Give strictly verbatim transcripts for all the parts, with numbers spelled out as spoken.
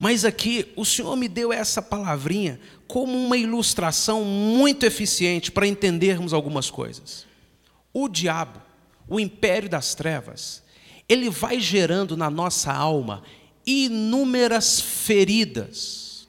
Mas aqui o Senhor me deu essa palavrinha como uma ilustração muito eficiente para entendermos algumas coisas. O diabo, o império das trevas, ele vai gerando na nossa alma inúmeras feridas,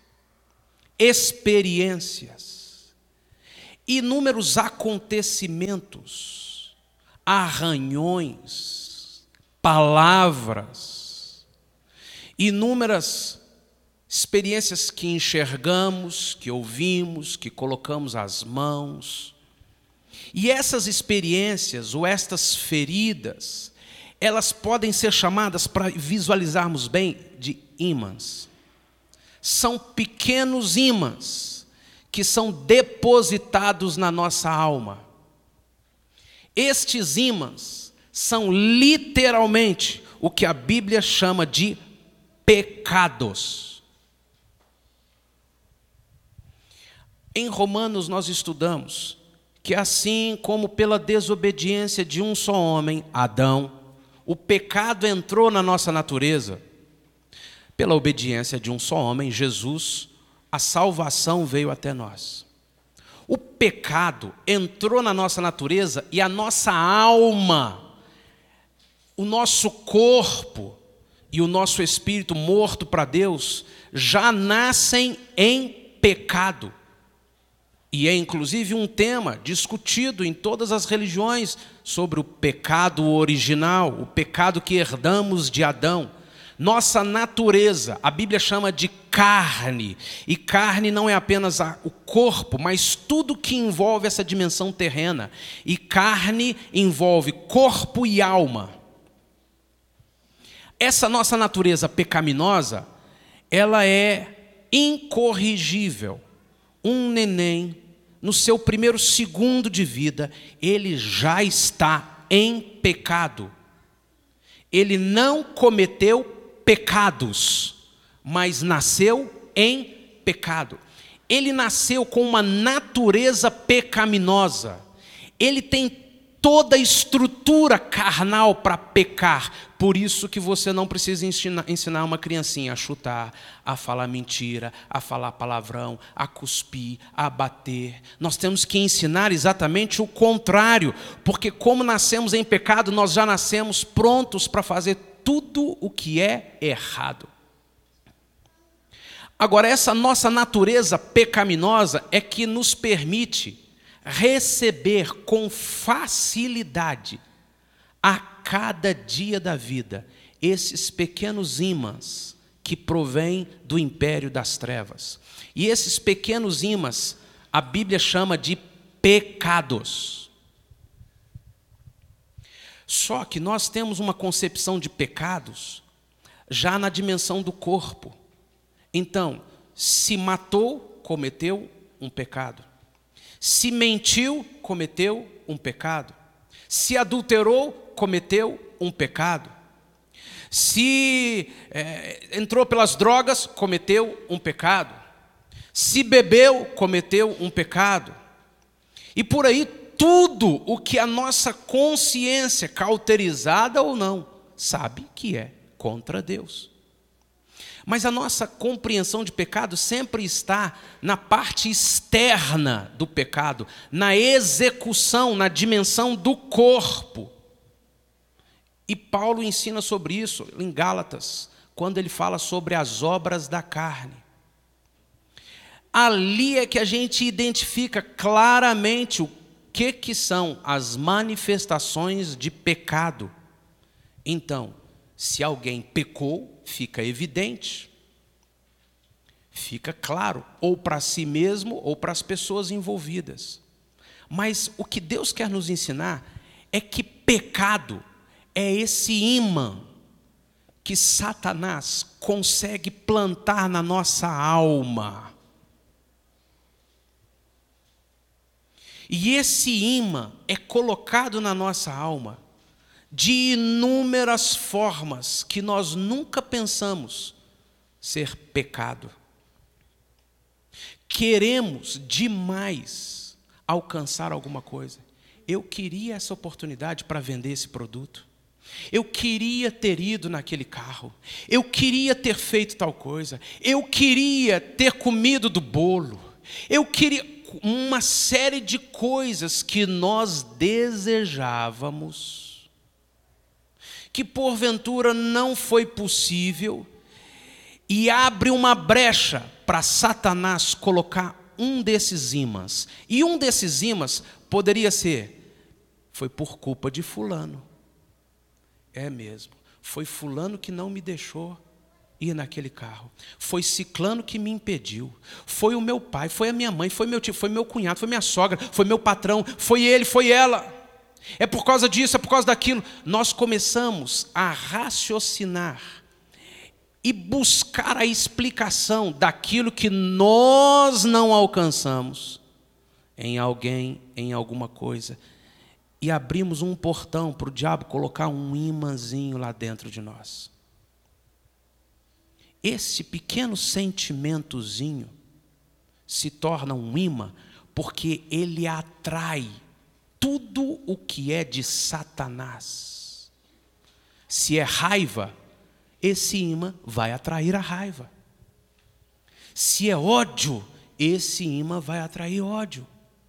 experiências, inúmeros acontecimentos, arranhões, palavras, inúmeras experiências que enxergamos, que ouvimos, que colocamos as mãos. E essas experiências ou estas feridas, elas podem ser chamadas, para visualizarmos bem, de ímãs. São pequenos ímãs que são depositados na nossa alma. Estes ímãs são literalmente o que a Bíblia chama de pecados. Em Romanos nós estudamos que assim como pela desobediência de um só homem, Adão, o pecado entrou na nossa natureza, pela obediência de um só homem, Jesus, a salvação veio até nós. O pecado entrou na nossa natureza e a nossa alma, o nosso corpo e o nosso espírito morto para Deus já nascem em pecado. E é inclusive um tema discutido em todas as religiões sobre o pecado original, o pecado que herdamos de Adão. Nossa natureza, a Bíblia chama de carne, e carne não é apenas a, o corpo, mas tudo que envolve essa dimensão terrena. E carne envolve corpo e alma. Essa nossa natureza pecaminosa, ela é incorrigível. Um neném, no seu primeiro segundo de vida, ele já está em pecado. Ele não cometeu pecados, mas nasceu em pecado. Ele nasceu com uma natureza pecaminosa. Ele tem toda a estrutura carnal para pecar. Por isso que você não precisa ensinar, ensinar uma criancinha a chutar, a falar mentira, a falar palavrão, a cuspir, a bater. Nós temos que ensinar exatamente o contrário, porque como nascemos em pecado, nós já nascemos prontos para fazer tudo o que é errado. Agora, essa nossa natureza pecaminosa é que nos permite receber com facilidade, a cada dia da vida, esses pequenos ímãs que provêm do império das trevas. E esses pequenos ímãs, a Bíblia chama de pecados. Só que nós temos uma concepção de pecados já na dimensão do corpo. Então, se matou, cometeu um pecado. Se mentiu, cometeu um pecado. Se adulterou, cometeu um pecado. Se é, entrou pelas drogas, cometeu um pecado. Se bebeu, cometeu um pecado. E por aí, tudo o que a nossa consciência, cauterizada ou não, sabe que é contra Deus. Mas a nossa compreensão de pecado sempre está na parte externa do pecado, na execução, na dimensão do corpo. E Paulo ensina sobre isso em Gálatas, quando ele fala sobre as obras da carne. Ali é que a gente identifica claramente o que, que são as manifestações de pecado. Então, se alguém pecou, fica evidente, fica claro, ou para si mesmo ou para as pessoas envolvidas. Mas o que Deus quer nos ensinar é que pecado é esse ímã que Satanás consegue plantar na nossa alma. E esse ímã é colocado na nossa alma de inúmeras formas que nós nunca pensamos ser pecado. Queremos demais alcançar alguma coisa. Eu queria essa oportunidade para vender esse produto. Eu queria ter ido naquele carro. Eu queria ter feito tal coisa. Eu queria ter comido do bolo. Eu queria uma série de coisas que nós desejávamos, que porventura não foi possível, e abre uma brecha para Satanás colocar um desses ímãs. E um desses ímãs poderia ser: foi por culpa de fulano. É mesmo, foi fulano que não me deixou ir naquele carro. Foi ciclano que me impediu. Foi o meu pai, foi a minha mãe, foi meu tio, foi meu cunhado, foi minha sogra, foi meu patrão, foi ele, foi ela. É por causa disso, é por causa daquilo. Nós começamos a raciocinar e buscar a explicação daquilo que nós não alcançamos em alguém, em alguma coisa. E abrimos um portão para o diabo colocar um imãzinho lá dentro de nós. Esse pequeno sentimentozinho se torna um imã porque ele atrai tudo o que é de Satanás. Se é raiva, esse imã vai atrair a raiva. Se é ódio, esse imã vai atrair ódio.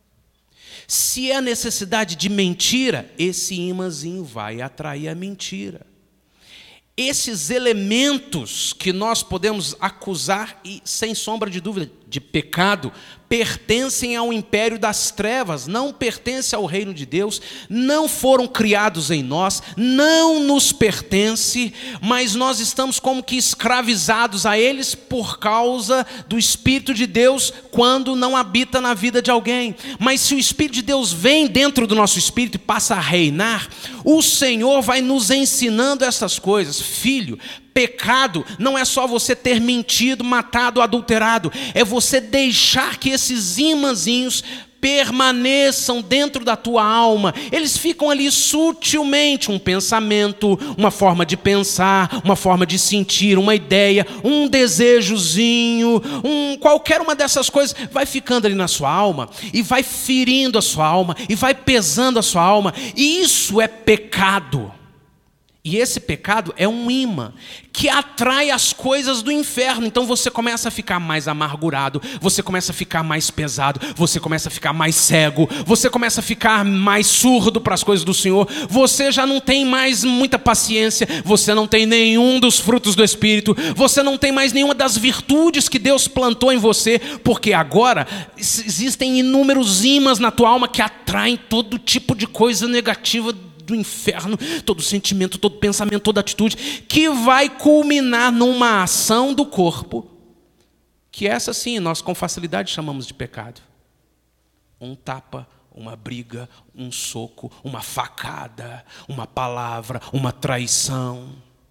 Se é a necessidade de mentira, esse imãzinho vai atrair a mentira. Esses elementos que nós podemos acusar, e sem sombra de dúvida, de pecado, pertencem ao império das trevas, não pertencem ao reino de Deus, não foram criados em nós, não nos pertence, mas nós estamos como que escravizados a eles por causa do Espírito de Deus quando não habita na vida de alguém. Mas se o Espírito de Deus vem dentro do nosso espírito e passa a reinar, o Senhor vai nos ensinando essas coisas. Filho, pecado não é só você ter mentido, matado, adulterado, é você deixar que esses imãzinhos permaneçam dentro da tua alma. Eles ficam ali sutilmente, um pensamento, uma forma de pensar, uma forma de sentir, uma ideia, um desejozinho, um, qualquer uma dessas coisas vai ficando ali na sua alma e vai ferindo a sua alma e vai pesando a sua alma, e isso é pecado. E esse pecado é um imã que atrai as coisas do inferno. Então você começa a ficar mais amargurado, você começa a ficar mais pesado, você começa a ficar mais cego, você começa a ficar mais surdo para as coisas do Senhor, você já não tem mais muita paciência, você não tem nenhum dos frutos do Espírito, você não tem mais nenhuma das virtudes que Deus plantou em você, porque agora existem inúmeros imãs na tua alma que atraem todo tipo de coisa negativa do inferno, todo sentimento, todo pensamento, toda atitude, que vai culminar numa ação do corpo, que essa sim nós com facilidade chamamos de pecado. Um tapa, uma briga, um soco, uma facada, uma palavra, uma traição.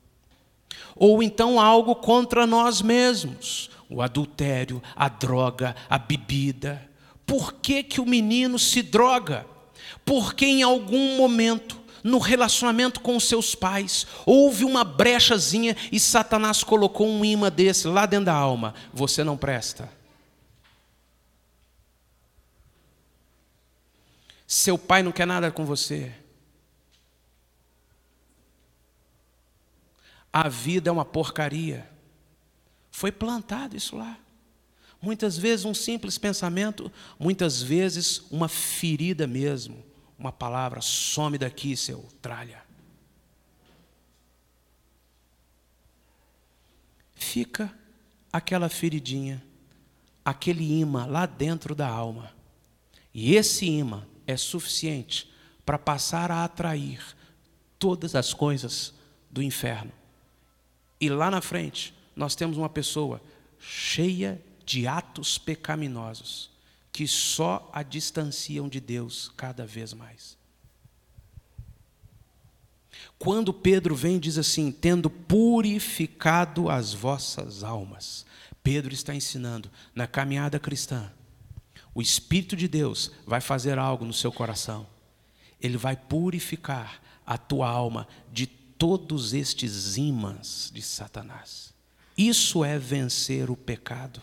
Ou então algo contra nós mesmos, o adultério, a droga, a bebida. Por que que o menino se droga? Porque em algum momento, no relacionamento com os seus pais, houve uma brechazinha e Satanás colocou um imã desse lá dentro da alma. Você não presta. Seu pai não quer nada com você. A vida é uma porcaria. Foi plantado isso lá. Muitas vezes um simples pensamento, muitas vezes uma ferida mesmo. Uma palavra: some daqui, seu tralha. Fica aquela feridinha, aquele imã lá dentro da alma. E esse imã é suficiente para passar a atrair todas as coisas do inferno. E lá na frente, nós temos uma pessoa cheia de atos pecaminosos, que só a distanciam de Deus cada vez mais. Quando Pedro vem e diz assim, tendo purificado as vossas almas, Pedro está ensinando, na caminhada cristã, o Espírito de Deus vai fazer algo no seu coração. Ele vai purificar a tua alma de todos estes imãs de Satanás. Isso é vencer o pecado.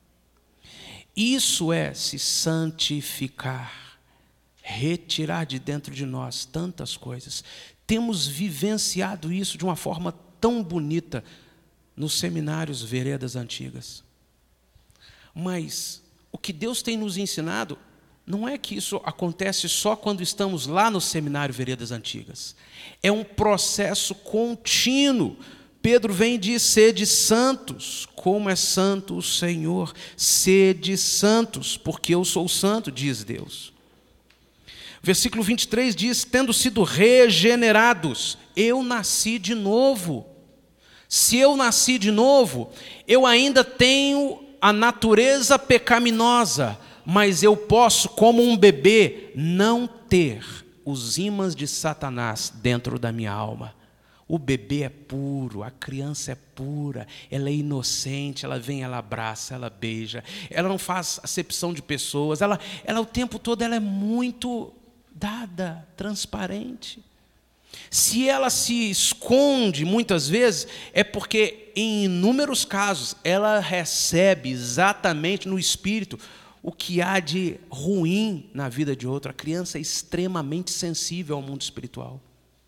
Isso é se santificar, retirar de dentro de nós tantas coisas, temos vivenciado isso de uma forma tão bonita nos seminários Veredas Antigas. Mas o que Deus tem nos ensinado não é que isso acontece só quando estamos lá no seminário Veredas Antigas. É um processo contínuo. Pedro vem e diz: sede santos, como é santo o Senhor. Sede santos, porque eu sou santo, diz Deus. Versículo vinte e três diz: tendo sido regenerados, eu nasci de novo. Se eu nasci de novo, eu ainda tenho a natureza pecaminosa, mas eu posso, como um bebê, não ter os ímãs de Satanás dentro da minha alma. O bebê é puro, a criança é pura, ela é inocente, ela vem, ela abraça, ela beija, ela não faz acepção de pessoas, ela, ela o tempo todo ela é muito dada, transparente. Se ela se esconde muitas vezes, é porque em inúmeros casos ela recebe exatamente no espírito o que há de ruim na vida de outra. A criança é extremamente sensível ao mundo espiritual.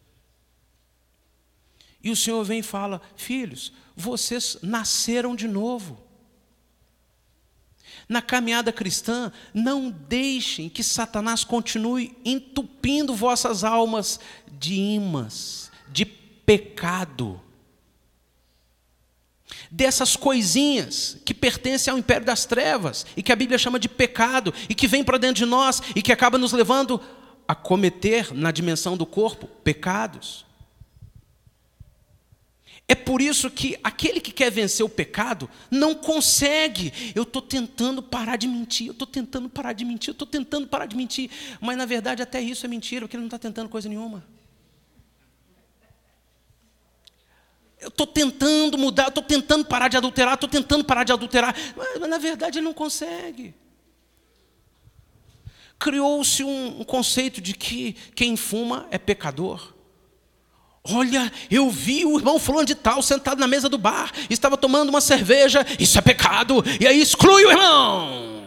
E o Senhor vem e fala: filhos, vocês nasceram de novo. Na caminhada cristã, não deixem que Satanás continue entupindo vossas almas de ímãs, de pecado, dessas coisinhas que pertencem ao império das trevas e que a Bíblia chama de pecado e que vem para dentro de nós e que acaba nos levando a cometer, na dimensão do corpo, pecados. É por isso que aquele que quer vencer o pecado não consegue. Eu estou tentando parar de mentir, eu estou tentando parar de mentir, eu estou tentando parar de mentir. Mas na verdade até isso é mentira, porque ele não está tentando coisa nenhuma. Eu estou tentando mudar, eu estou tentando parar de adulterar, estou tentando parar de adulterar. Mas, mas na verdade ele não consegue. Criou-se um, um conceito de que quem fuma é pecador. Olha, eu vi o irmão fulano de tal sentado na mesa do bar, estava tomando uma cerveja, isso é pecado, e aí exclui o irmão.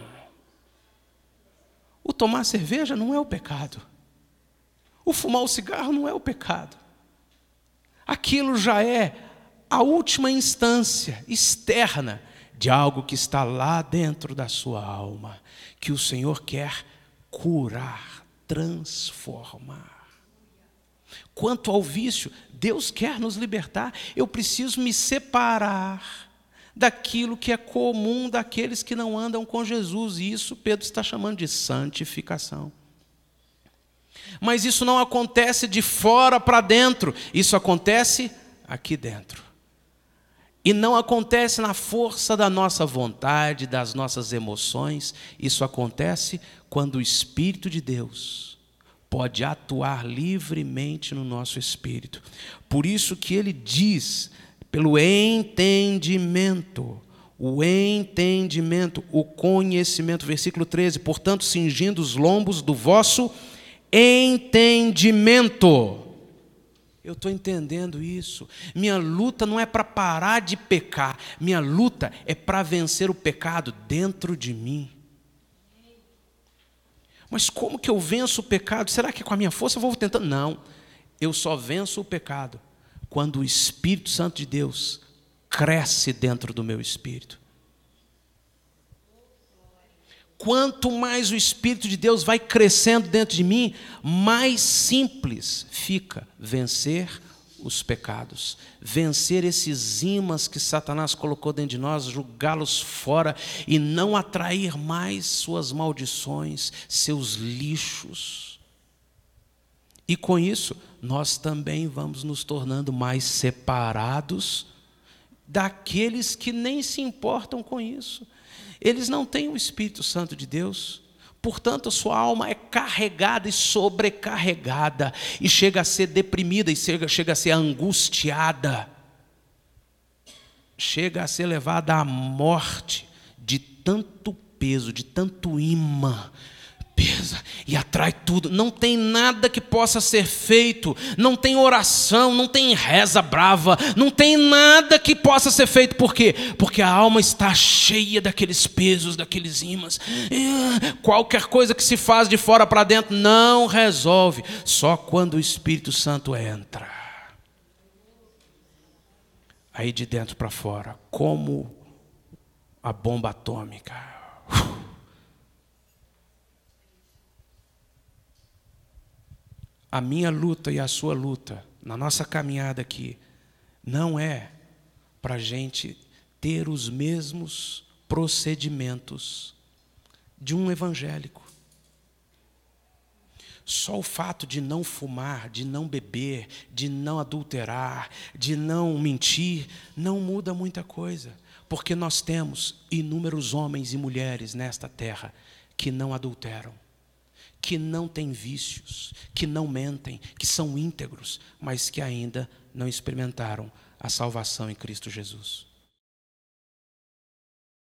O tomar cerveja não é o pecado. O fumar o cigarro não é o pecado. Aquilo já é a última instância externa de algo que está lá dentro da sua alma, que o Senhor quer curar, transformar. Quanto ao vício, Deus quer nos libertar. Eu preciso me separar daquilo que é comum daqueles que não andam com Jesus. E isso Pedro está chamando de santificação. Mas isso não acontece de fora para dentro. Isso acontece aqui dentro. E não acontece na força da nossa vontade, das nossas emoções. Isso acontece quando o Espírito de Deus pode atuar livremente no nosso espírito. Por isso que ele diz, pelo entendimento, o entendimento, o conhecimento, versículo treze, portanto, cingindo os lombos do vosso entendimento. Eu estou entendendo isso. Minha luta não é para parar de pecar, minha luta é para vencer o pecado dentro de mim. Mas como que eu venço o pecado? Será que com a minha força eu vou tentando? Não, eu só venço o pecado quando o Espírito Santo de Deus cresce dentro do meu espírito. Quanto mais o Espírito de Deus vai crescendo dentro de mim, mais simples fica vencer os pecados, vencer esses ímãs que Satanás colocou dentro de nós, jogá-los fora e não atrair mais suas maldições, seus lixos. E com isso, nós também vamos nos tornando mais separados daqueles que nem se importam com isso. Eles não têm o Espírito Santo de Deus. Portanto, a sua alma é carregada e sobrecarregada, e chega a ser deprimida, e chega, chega a ser angustiada, chega a ser levada à morte de tanto peso, de tanto imã, pesa e atrai tudo. Não tem nada que possa ser feito, não tem oração, não tem reza brava, não tem nada que possa ser feito. Por quê? Porque a alma está cheia daqueles pesos, daqueles ímãs. Qualquer coisa que se faz de fora para dentro não resolve, só quando o Espírito Santo entra. Aí de dentro para fora, como a bomba atômica. A minha luta e a sua luta, na nossa caminhada aqui, não é para a gente ter os mesmos procedimentos de um evangélico. Só o fato de não fumar, de não beber, de não adulterar, de não mentir, não muda muita coisa. Porque nós temos inúmeros homens e mulheres nesta terra que não adulteram, que não têm vícios, que não mentem, que são íntegros, mas que ainda não experimentaram a salvação em Cristo Jesus.